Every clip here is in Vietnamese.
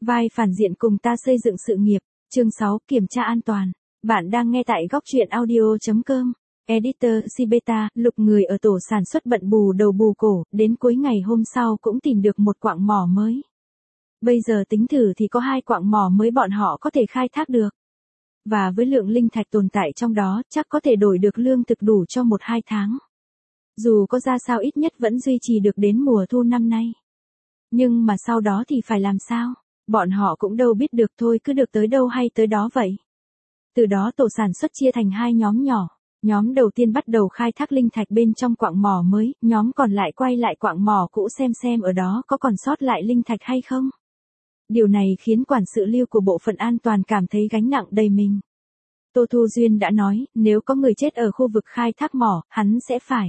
Vai phản diện cùng ta xây dựng sự nghiệp. Chương 6, kiểm tra an toàn. Bạn đang nghe tại góc truyện audio.com. Editor Sibeta, Lục người ở tổ sản xuất bận bù đầu bù cổ, đến cuối ngày hôm sau cũng tìm được một quặng mỏ mới. Bây giờ tính thử thì có 2 quặng mỏ mới bọn họ có thể khai thác được. Và với lượng linh thạch tồn tại trong đó, chắc có thể đổi được lương thực đủ cho 1-2 tháng. Dù có ra sao ít nhất vẫn duy trì được đến mùa thu năm nay. Nhưng mà sau đó thì phải làm sao? Bọn họ cũng đâu biết được thôi, cứ được tới đâu hay tới đó vậy. Từ đó tổ sản xuất chia thành 2 nhóm nhỏ. Nhóm đầu tiên bắt đầu khai thác linh thạch bên trong quặng mỏ mới, nhóm còn lại quay lại quặng mỏ cũ xem ở đó có còn sót lại linh thạch hay không. Điều này khiến quản sự Lưu của bộ phận an toàn cảm thấy gánh nặng đầy mình. Tô Thu Duyên đã nói, nếu có người chết ở khu vực khai thác mỏ, hắn sẽ phải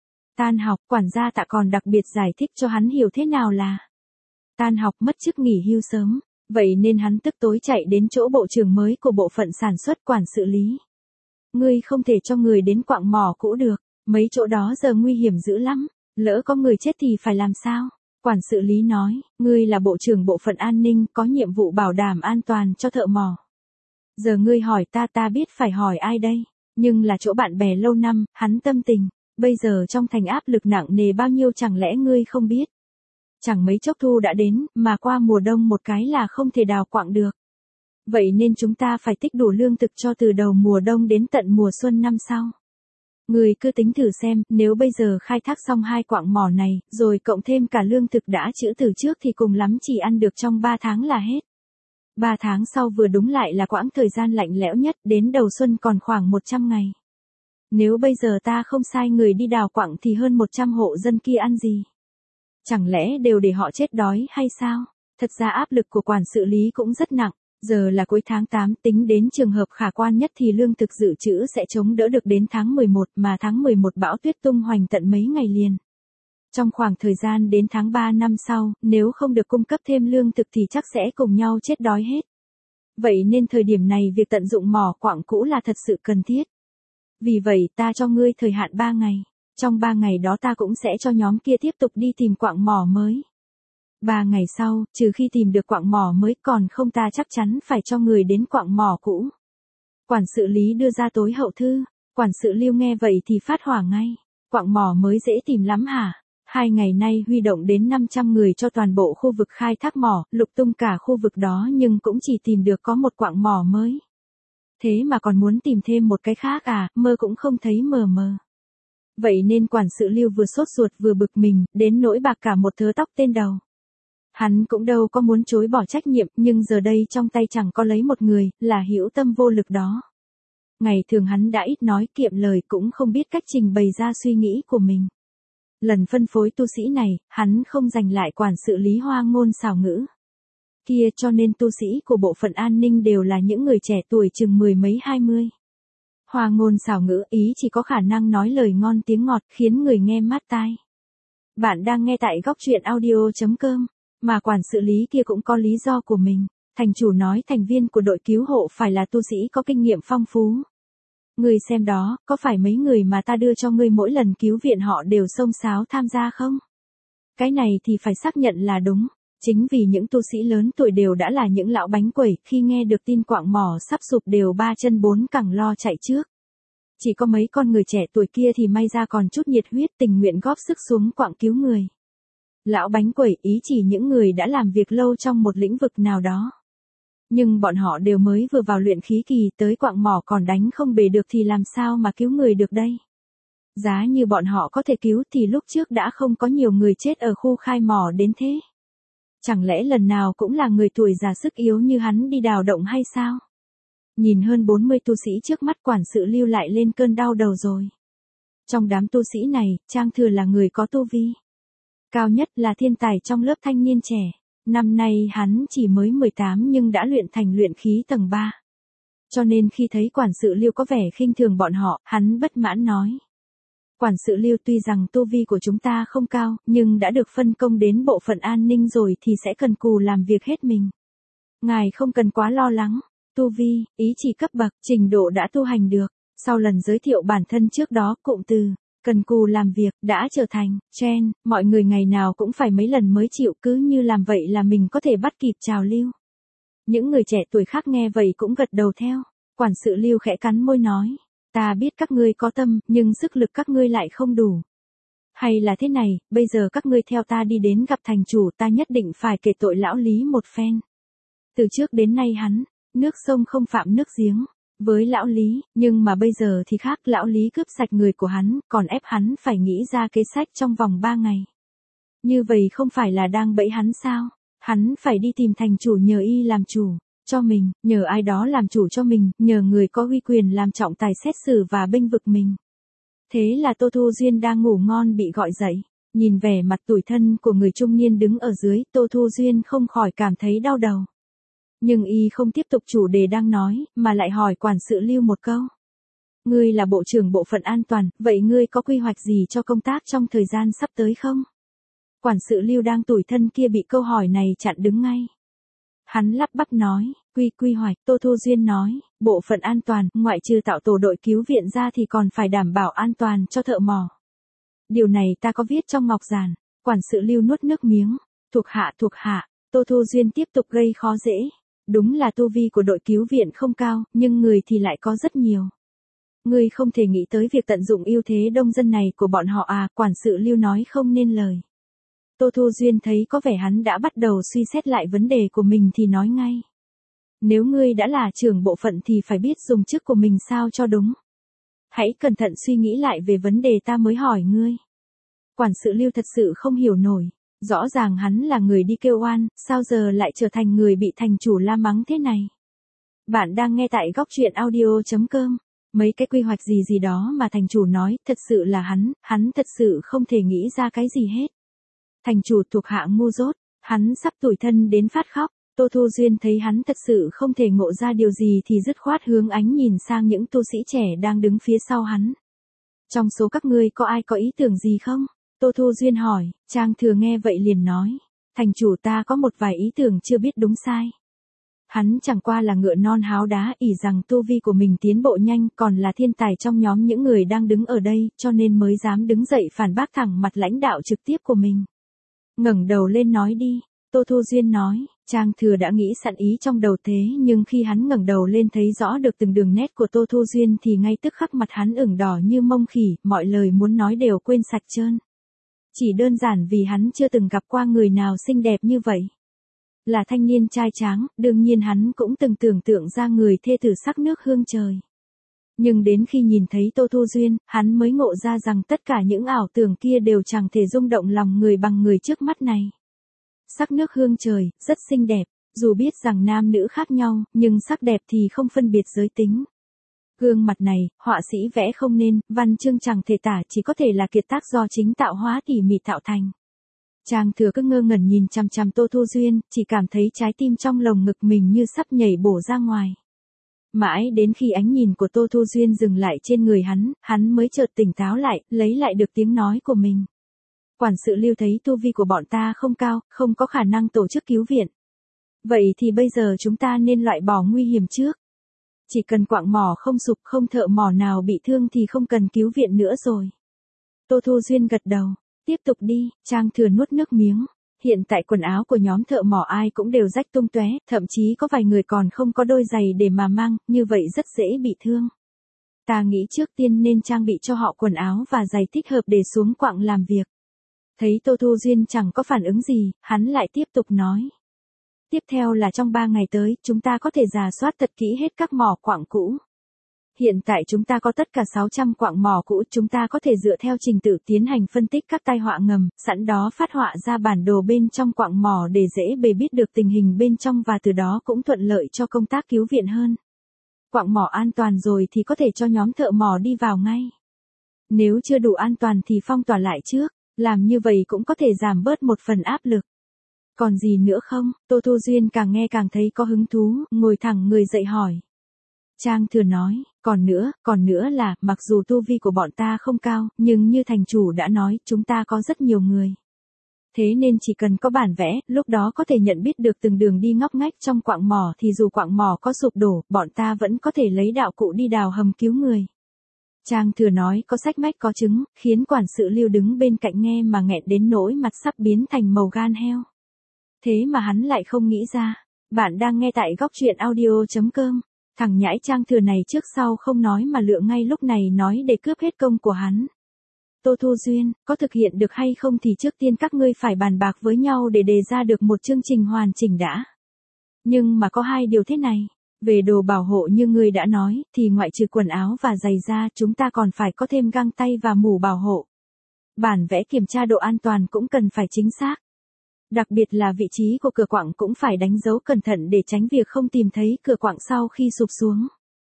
tan học. Quản gia Tạ còn đặc biệt giải thích cho hắn hiểu thế nào là tan học, mất chức nghỉ hưu sớm. Vậy nên hắn tức tối chạy đến chỗ bộ trưởng mới của bộ phận sản xuất quản sự Lý. Ngươi không thể cho người đến quặng mỏ cũ được, mấy chỗ đó giờ nguy hiểm dữ lắm, lỡ có người chết thì phải làm sao? Quản sự Lý nói, ngươi là bộ trưởng bộ phận an ninh, có nhiệm vụ bảo đảm an toàn cho thợ mỏ. Giờ ngươi hỏi ta biết phải hỏi ai đây? Nhưng là chỗ bạn bè lâu năm, hắn tâm tình, bây giờ trong thành áp lực nặng nề bao nhiêu chẳng lẽ ngươi không biết? Chẳng mấy chốc thu đã đến, mà qua mùa đông một cái là không thể đào quặng được. Vậy nên chúng ta phải tích đủ lương thực cho từ đầu mùa đông đến tận mùa xuân năm sau. Người cứ tính thử xem, nếu bây giờ khai thác xong 2 quặng mỏ này, rồi cộng thêm cả lương thực đã trữ từ trước thì cùng lắm chỉ ăn được trong 3 tháng là hết. 3 tháng sau vừa đúng lại là quãng thời gian lạnh lẽo nhất, đến đầu xuân còn khoảng 100 ngày. Nếu bây giờ ta không sai người đi đào quặng thì hơn 100 hộ dân kia ăn gì? Chẳng lẽ đều để họ chết đói hay sao? Thật ra áp lực của quản sự Lý cũng rất nặng. Giờ là cuối tháng 8, tính đến trường hợp khả quan nhất thì lương thực dự trữ sẽ chống đỡ được đến tháng 11, mà tháng 11 bão tuyết tung hoành tận mấy ngày liền. Trong khoảng thời gian đến tháng 3 năm sau, nếu không được cung cấp thêm lương thực thì chắc sẽ cùng nhau chết đói hết. Vậy nên thời điểm này việc tận dụng mỏ quặng cũ là thật sự cần thiết. Vì vậy ta cho ngươi thời hạn 3 ngày. Trong 3 ngày đó ta cũng sẽ cho nhóm kia tiếp tục đi tìm quặng mỏ mới. 3 ngày sau, trừ khi tìm được quặng mỏ mới, còn không ta chắc chắn phải cho người đến quặng mỏ cũ. Quản sự Lý đưa ra tối hậu thư. Quản sự Lưu nghe vậy thì phát hỏa ngay. Quặng mỏ mới dễ tìm lắm hả? 2 ngày nay huy động đến 500 người cho toàn bộ khu vực khai thác mỏ, lục tung cả khu vực đó nhưng cũng chỉ tìm được có một quặng mỏ mới. Thế mà còn muốn tìm thêm một cái khác à, mơ cũng không thấy mờ mờ. Vậy nên quản sự Lưu vừa sốt ruột vừa bực mình, đến nỗi bạc cả một thớ tóc tên đầu. Hắn cũng đâu có muốn chối bỏ trách nhiệm, nhưng giờ đây trong tay chẳng có lấy một người, là hữu tâm vô lực đó. Ngày thường hắn đã ít nói kiệm lời, cũng không biết cách trình bày ra suy nghĩ của mình. Lần phân phối tu sĩ này, hắn không giành lại quản sự Lý hoa ngôn xảo ngữ kia, cho nên tu sĩ của bộ phận an ninh đều là những người trẻ tuổi chừng 10 mấy 20. Hoa ngôn xảo ngữ ý chỉ có khả năng nói lời ngon tiếng ngọt, khiến người nghe mát tai. Bạn đang nghe tại góc truyện audio.com. Mà quản sự Lý kia cũng có lý do của mình. Thành chủ nói thành viên của đội cứu hộ phải là tu sĩ có kinh nghiệm phong phú. Ngươi xem đó, có phải mấy người mà ta đưa cho ngươi mỗi lần cứu viện họ đều xông xáo tham gia không? Cái này thì phải xác nhận là đúng. Chính vì những tu sĩ lớn tuổi đều đã là những lão bánh quẩy, khi nghe được tin quặng mỏ sắp sụp đều 3 chân 4 cẳng lo chạy trước. Chỉ có mấy con người trẻ tuổi kia thì may ra còn chút nhiệt huyết tình nguyện góp sức xuống quặng cứu người. Lão bánh quẩy ý chỉ những người đã làm việc lâu trong một lĩnh vực nào đó. Nhưng bọn họ đều mới vừa vào luyện khí kỳ, tới quặng mỏ còn đánh không bề được thì làm sao mà cứu người được đây? Giá như bọn họ có thể cứu thì lúc trước đã không có nhiều người chết ở khu khai mỏ đến thế. Chẳng lẽ lần nào cũng là người tuổi già sức yếu như hắn đi đào động hay sao? Nhìn hơn 40 tu sĩ trước mắt, quản sự Lưu lại lên cơn đau đầu rồi. Trong đám tu sĩ này, Trang Thừa là người có tu vi cao nhất, là thiên tài trong lớp thanh niên trẻ. Năm nay hắn chỉ mới 18 nhưng đã luyện thành luyện khí tầng 3. Cho nên khi thấy quản sự Lưu có vẻ khinh thường bọn họ, hắn bất mãn nói. Quản sự Lưu, tuy rằng tu vi của chúng ta không cao, nhưng đã được phân công đến bộ phận an ninh rồi thì sẽ cần cù làm việc hết mình. Ngài không cần quá lo lắng. Tu vi, ý chỉ cấp bậc, trình độ đã tu hành được. Sau lần giới thiệu bản thân trước đó, cụm từ cần cù làm việc, đã trở thành trend, mọi người ngày nào cũng phải mấy lần mới chịu, cứ như làm vậy là mình có thể bắt kịp trào lưu. Những người trẻ tuổi khác nghe vậy cũng gật đầu theo. Quản sự Lưu khẽ cắn môi nói, ta biết các ngươi có tâm, nhưng sức lực các ngươi lại không đủ. Hay là thế này, bây giờ các ngươi theo ta đi đến gặp thành chủ, ta nhất định phải kể tội lão Lý một phen. Từ trước đến nay hắn, nước sông không phạm nước giếng, với lão Lý, nhưng mà bây giờ thì khác, lão Lý cướp sạch người của hắn, còn ép hắn phải nghĩ ra kế sách trong vòng 3 ngày. Như vậy không phải là đang bẫy hắn sao? Hắn phải đi tìm thành chủ nhờ y làm chủ cho mình, nhờ ai đó làm chủ cho mình, nhờ người có uy quyền làm trọng tài xét xử và bênh vực mình. Thế là Tô Thu Duyên đang ngủ ngon bị gọi dậy, nhìn vẻ mặt tủi thân của người trung niên đứng ở dưới, Tô Thu Duyên không khỏi cảm thấy đau đầu. Nhưng y không tiếp tục chủ đề đang nói, mà lại hỏi quản sự Lưu một câu. Ngươi là bộ trưởng bộ phận an toàn, vậy ngươi có quy hoạch gì cho công tác trong thời gian sắp tới không? Quản sự Lưu đang tủi thân kia bị câu hỏi này chặn đứng ngay. Hắn lắp bắp nói, quy hoạch, Tô Thu Duyên nói, bộ phận an toàn, ngoại trừ tạo tổ đội cứu viện ra thì còn phải đảm bảo an toàn cho thợ mỏ. Điều này ta có viết trong ngọc giản. Quản sự Lưu nuốt nước miếng, thuộc hạ, Tô Thu Duyên tiếp tục gây khó dễ. Đúng là tu vi của đội cứu viện không cao, nhưng người thì lại có rất nhiều. Ngươi không thể nghĩ tới việc tận dụng ưu thế đông dân này của bọn họ à, quản sự Lưu nói không nên lời. Tô Thu Duyên thấy có vẻ hắn đã bắt đầu suy xét lại vấn đề của mình thì nói ngay. Nếu ngươi đã là trưởng bộ phận thì phải biết dùng chức của mình sao cho đúng. Hãy cẩn thận suy nghĩ lại về vấn đề ta mới hỏi ngươi. Quản sự Lưu thật sự không hiểu nổi. Rõ ràng hắn là người đi kêu oan, sao giờ lại trở thành người bị thành chủ la mắng thế này. Bạn đang nghe tại góc truyện audio.com. Mấy cái quy hoạch gì đó mà thành chủ nói, thật sự là hắn thật sự không thể nghĩ ra cái gì hết. Thành chủ thuộc hạ ngu dốt, hắn sắp tủi thân đến phát khóc. Tô Thu Duyên thấy hắn thật sự không thể ngộ ra điều gì thì dứt khoát hướng ánh nhìn sang những tu sĩ trẻ đang đứng phía sau hắn. Trong số các ngươi có ai có ý tưởng gì không? Tô Thu Duyên hỏi, Trang Thừa nghe vậy liền nói, thành chủ ta có một vài ý tưởng chưa biết đúng sai. Hắn chẳng qua là ngựa non háo đá, ỷ rằng tu vi của mình tiến bộ nhanh, còn là thiên tài trong nhóm những người đang đứng ở đây, cho nên mới dám đứng dậy phản bác thẳng mặt lãnh đạo trực tiếp của mình. Ngẩng đầu lên nói đi, Tô Thu Duyên nói, Trang Thừa đã nghĩ sẵn ý trong đầu thế nhưng khi hắn ngẩng đầu lên thấy rõ được từng đường nét của Tô Thu Duyên thì ngay tức khắc mặt hắn ửng đỏ như mông khỉ, mọi lời muốn nói đều quên sạch trơn. Chỉ đơn giản vì hắn chưa từng gặp qua người nào xinh đẹp như vậy. Là thanh niên trai tráng, đương nhiên hắn cũng từng tưởng tượng ra người thê tử sắc nước hương trời. Nhưng đến khi nhìn thấy Tô Thu Duyên, hắn mới ngộ ra rằng tất cả những ảo tưởng kia đều chẳng thể rung động lòng người bằng người trước mắt này. Sắc nước hương trời, rất xinh đẹp, dù biết rằng nam nữ khác nhau, nhưng sắc đẹp thì không phân biệt giới tính. Gương mặt này, họa sĩ vẽ không nên, văn chương chẳng thể tả, chỉ có thể là kiệt tác do chính tạo hóa tỉ mỉ tạo thành. Trang Thừa cứ ngơ ngẩn nhìn chằm chằm Tô Thu Duyên, chỉ cảm thấy trái tim trong lồng ngực mình như sắp nhảy bổ ra ngoài. Mãi đến khi ánh nhìn của Tô Thu Duyên dừng lại trên người hắn mới chợt tỉnh táo lại, lấy lại được tiếng nói của mình. Quản sự Lưu thấy tu vi của bọn ta không cao, không có khả năng tổ chức cứu viện. Vậy thì bây giờ chúng ta nên loại bỏ nguy hiểm trước. Chỉ cần quặng mỏ không sụp, không thợ mỏ nào bị thương thì không cần cứu viện nữa rồi. Tô Thu Duyên gật đầu, tiếp tục đi, Trang Thừa nuốt nước miếng. Hiện tại quần áo của nhóm thợ mỏ ai cũng đều rách tung tóe, thậm chí có vài người còn không có đôi giày để mà mang, như vậy rất dễ bị thương. Ta nghĩ trước tiên nên trang bị cho họ quần áo và giày thích hợp để xuống quặng làm việc. Thấy Tô Thu Duyên chẳng có phản ứng gì, hắn lại tiếp tục nói. Tiếp theo là trong 3 ngày tới, chúng ta có thể rà soát thật kỹ hết các mỏ quặng cũ. Hiện tại chúng ta có tất cả 600 quặng mỏ cũ, chúng ta có thể dựa theo trình tự tiến hành phân tích các tai họa ngầm, sẵn đó phát họa ra bản đồ bên trong quặng mỏ để dễ bề biết được tình hình bên trong và từ đó cũng thuận lợi cho công tác cứu viện hơn. Quặng mỏ an toàn rồi thì có thể cho nhóm thợ mỏ đi vào ngay. Nếu chưa đủ an toàn thì phong tỏa lại trước, làm như vậy cũng có thể giảm bớt một phần áp lực. Còn gì nữa không? Tô Thu Duyên càng nghe càng thấy có hứng thú, ngồi thẳng người dậy hỏi. Trang Thừa nói, còn nữa là, mặc dù tu vi của bọn ta không cao, nhưng như thành chủ đã nói, chúng ta có rất nhiều người. Thế nên chỉ cần có bản vẽ, lúc đó có thể nhận biết được từng đường đi ngóc ngách trong quặng mỏ thì dù quặng mỏ có sụp đổ, bọn ta vẫn có thể lấy đạo cụ đi đào hầm cứu người. Trang Thừa nói có sách mách có chứng, khiến quản sự Lưu đứng bên cạnh nghe mà nghẹn đến nỗi mặt sắp biến thành màu gan heo. Thế mà hắn lại không nghĩ ra. Bạn đang nghe tại góc truyện audio.com. Thằng nhãi Trang Thừa này trước sau không nói mà lựa ngay lúc này nói để cướp hết công của hắn. Tô Thu Duyên, có thực hiện được hay không thì trước tiên các ngươi phải bàn bạc với nhau để đề ra được một chương trình hoàn chỉnh đã. Nhưng mà có hai điều thế này. Về đồ bảo hộ như ngươi đã nói, thì ngoại trừ quần áo và giày da chúng ta còn phải có thêm găng tay và mũ bảo hộ. Bản vẽ kiểm tra độ an toàn cũng cần phải chính xác. Đặc biệt là vị trí của cửa quặng cũng phải đánh dấu cẩn thận để tránh việc không tìm thấy cửa quặng sau khi sụp xuống.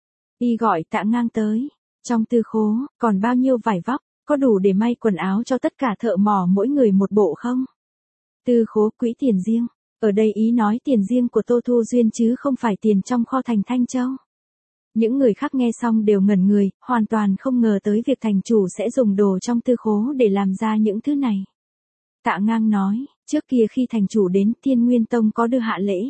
Y gọi Tạ Ngang tới. Trong tư khố, còn bao nhiêu vải vóc, có đủ để may quần áo cho tất cả thợ mỏ mỗi người một bộ không? Tư khố quỹ tiền riêng. Ở đây ý nói tiền riêng của Tô Thu Duyên chứ không phải tiền trong kho thành Thanh Châu. Những người khác nghe xong đều ngẩn người, hoàn toàn không ngờ tới việc thành chủ sẽ dùng đồ trong tư khố để làm ra những thứ này. Tạ Ngang nói, trước kia khi thành chủ đến Thiên Nguyên Tông có đưa hạ lễ.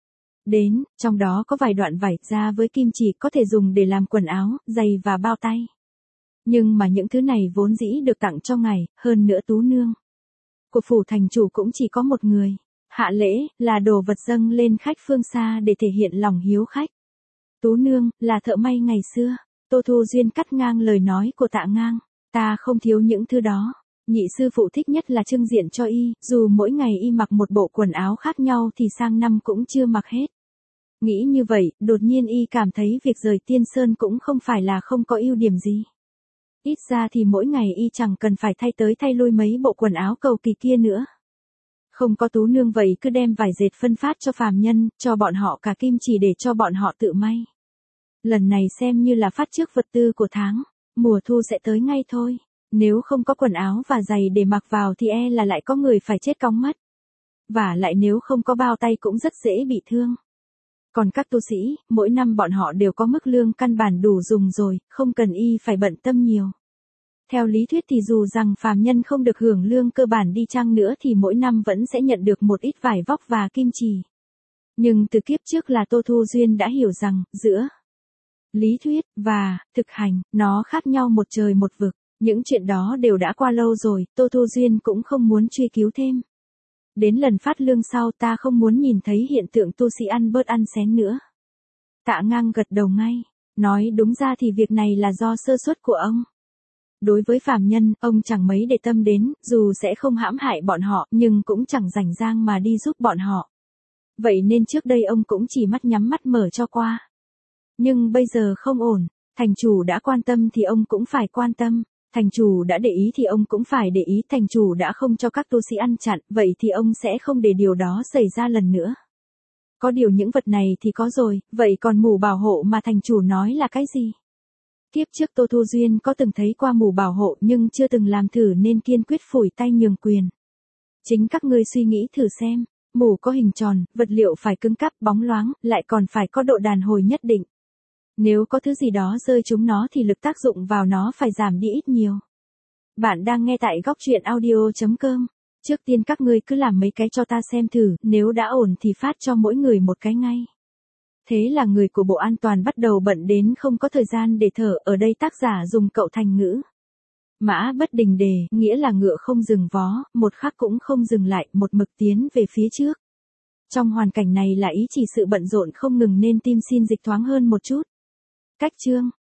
Đến, trong đó có vài đoạn vải da với kim chỉ có thể dùng để làm quần áo, giày và bao tay. Nhưng mà những thứ này vốn dĩ được tặng cho ngài, hơn nữa Tú Nương. Của phủ thành chủ cũng chỉ có một người. Hạ lễ, là đồ vật dâng lên khách phương xa để thể hiện lòng hiếu khách. Tú Nương, là thợ may ngày xưa. Tô Thu Duyên cắt ngang lời nói của Tạ Ngang. Ta không thiếu những thứ đó. Nhị sư phụ thích nhất là trưng diện cho y, dù mỗi ngày y mặc một bộ quần áo khác nhau thì sang năm cũng chưa mặc hết. Nghĩ như vậy, đột nhiên y cảm thấy việc rời Tiên Sơn cũng không phải là không có ưu điểm gì. Ít ra thì mỗi ngày y chẳng cần phải thay tới thay lui mấy bộ quần áo cầu kỳ kia nữa. Không có Tú Nương vậy cứ đem vải dệt phân phát cho phàm nhân, cho bọn họ cả kim chỉ để cho bọn họ tự may. Lần này xem như là phát trước vật tư của tháng, mùa thu sẽ tới ngay thôi. Nếu không có quần áo và giày để mặc vào thì e là lại có người phải chết cóng mất. Và lại nếu không có bao tay cũng rất dễ bị thương. Còn các tu sĩ, mỗi năm bọn họ đều có mức lương căn bản đủ dùng rồi, không cần y phải bận tâm nhiều. Theo lý thuyết thì dù rằng phàm nhân không được hưởng lương cơ bản đi chăng nữa thì mỗi năm vẫn sẽ nhận được một ít vải vóc và kim chỉ. Nhưng từ kiếp trước là Tô Thu Duyên đã hiểu rằng, giữa lý thuyết và thực hành, nó khác nhau một trời một vực. Những chuyện đó đều đã qua lâu rồi, Tô Thu Duyên cũng không muốn truy cứu thêm. Đến lần phát lương sau ta không muốn nhìn thấy hiện tượng tu sĩ ăn bớt ăn xén nữa. Tạ Ngang gật đầu ngay, nói đúng ra thì việc này là do sơ suất của ông. Đối với phàm nhân, ông chẳng mấy để tâm đến, dù sẽ không hãm hại bọn họ, nhưng cũng chẳng rảnh rang mà đi giúp bọn họ. Vậy nên trước đây ông cũng chỉ mắt nhắm mắt mở cho qua. Nhưng bây giờ không ổn, thành chủ đã quan tâm thì ông cũng phải quan tâm. Thành chủ đã để ý thì ông cũng phải để ý, thành chủ đã không cho các tu sĩ ăn chặn, vậy thì ông sẽ không để điều đó xảy ra lần nữa. Có điều những vật này thì có rồi, vậy còn mũ bảo hộ mà thành chủ nói là cái gì? Kiếp trước Tô Thu Duyên có từng thấy qua mũ bảo hộ nhưng chưa từng làm thử nên kiên quyết phủi tay nhường quyền. Chính các ngươi suy nghĩ thử xem, mũ có hình tròn, vật liệu phải cứng cáp bóng loáng, lại còn phải có độ đàn hồi nhất định. Nếu có thứ gì đó rơi trúng nó thì lực tác dụng vào nó phải giảm đi ít nhiều. Bạn đang nghe tại góc truyện audio.com. Trước tiên các ngươi cứ làm mấy cái cho ta xem thử, nếu đã ổn thì phát cho mỗi người một cái ngay. Thế là người của Bộ An toàn bắt đầu bận đến không có thời gian để thở, ở đây tác giả dùng cậu thành ngữ. Mã bất đình đề, nghĩa là ngựa không dừng vó, một khắc cũng không dừng lại, một mực tiến về phía trước. Trong hoàn cảnh này là ý chỉ sự bận rộn không ngừng nên tim xin dịch thoáng hơn một chút. Cách chương